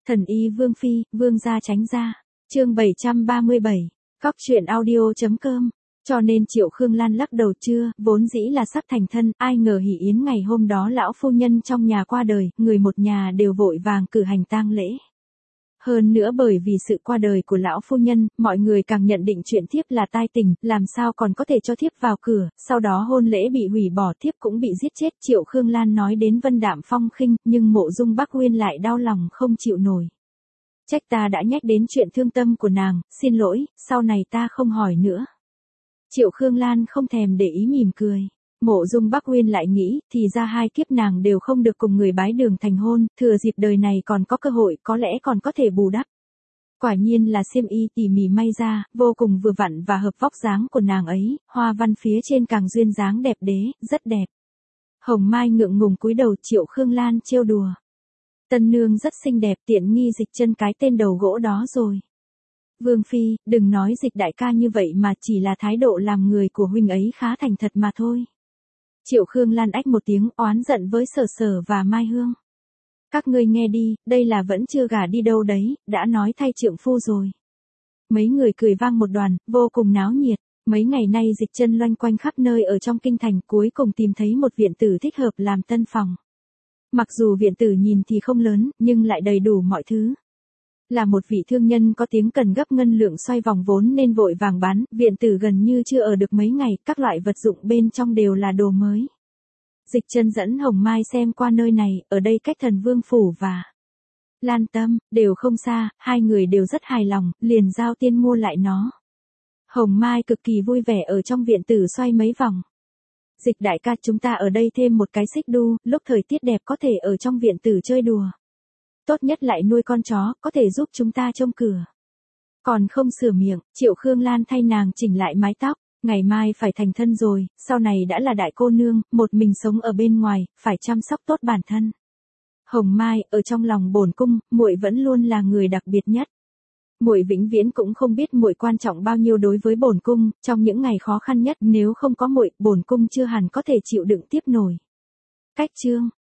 Thần y Vương Phi, Vương gia tránh ra. Chương 737. Cóc truyện audio.com. Cho nên Triệu Khương Lan lắc đầu chưa, vốn dĩ là sắp thành thân, ai ngờ hỷ yến ngày hôm đó lão phu nhân trong nhà qua đời, người một nhà đều vội vàng cử hành tang lễ. Hơn nữa bởi vì sự qua đời của lão phu nhân, mọi người càng nhận định chuyện thiếp là tai tình, làm sao còn có thể cho thiếp vào cửa, sau đó hôn lễ bị hủy bỏ, thiếp cũng bị giết chết. Triệu Khương Lan nói đến vân đạm phong khinh, nhưng Mộ Dung Bắc Uyên lại đau lòng không chịu nổi. Trách ta đã nhắc đến chuyện thương tâm của nàng, xin lỗi, sau này ta không hỏi nữa. Triệu Khương Lan không thèm để ý mỉm cười. Mộ Dung Bắc Uyên lại nghĩ, thì ra hai kiếp nàng đều không được cùng người bái đường thành hôn, thừa dịp đời này còn có cơ hội, có lẽ còn có thể bù đắp. Quả nhiên là xiêm y tỉ mỉ may ra, vô cùng vừa vặn và hợp vóc dáng của nàng ấy, hoa văn phía trên càng duyên dáng đẹp đế, rất đẹp. Hồng Mai ngượng ngùng cúi đầu. Triệu Khương Lan trêu đùa. Tân nương rất xinh đẹp, tiện nghi Dịch Chân cái tên đầu gỗ đó rồi. Vương Phi, đừng nói Dịch đại ca như vậy mà, chỉ là thái độ làm người của huynh ấy khá thành thật mà thôi. Triệu Khương Lan ách một tiếng, oán giận với Sở Sở và Mai Hương. Các ngươi nghe đi, đây là vẫn chưa gả đi đâu đấy, đã nói thay trượng phu rồi. Mấy người cười vang một đoàn, vô cùng náo nhiệt. Mấy ngày nay Dịch Chân loanh quanh khắp nơi ở trong kinh thành, cuối cùng tìm thấy một viện tử thích hợp làm tân phòng. Mặc dù viện tử nhìn thì không lớn, nhưng lại đầy đủ mọi thứ. Là một vị thương nhân có tiếng cần gấp ngân lượng xoay vòng vốn nên vội vàng bán, viện tử gần như chưa ở được mấy ngày, các loại vật dụng bên trong đều là đồ mới. Dịch Chân dẫn Hồng Mai xem qua nơi này, ở đây cách Thần Vương Phủ và Lan Tâm, đều không xa, hai người đều rất hài lòng, liền giao tiền mua lại nó. Hồng Mai cực kỳ vui vẻ ở trong viện tử xoay mấy vòng. Dịch đại ca, chúng ta ở đây thêm một cái xích đu, lúc thời tiết đẹp có thể ở trong viện tử chơi đùa. Tốt nhất lại nuôi con chó, có thể giúp chúng ta trông cửa. Còn không sửa miệng, Triệu Khương Lan thay nàng chỉnh lại mái tóc, ngày mai phải thành thân rồi, sau này đã là đại cô nương, một mình sống ở bên ngoài, phải chăm sóc tốt bản thân. Hồng Mai, ở trong lòng bổn cung, muội vẫn luôn là người đặc biệt nhất. Muội vĩnh viễn cũng không biết muội quan trọng bao nhiêu đối với bổn cung, trong những ngày khó khăn nhất, nếu không có muội, bổn cung chưa hẳn có thể chịu đựng tiếp nổi. Cách chương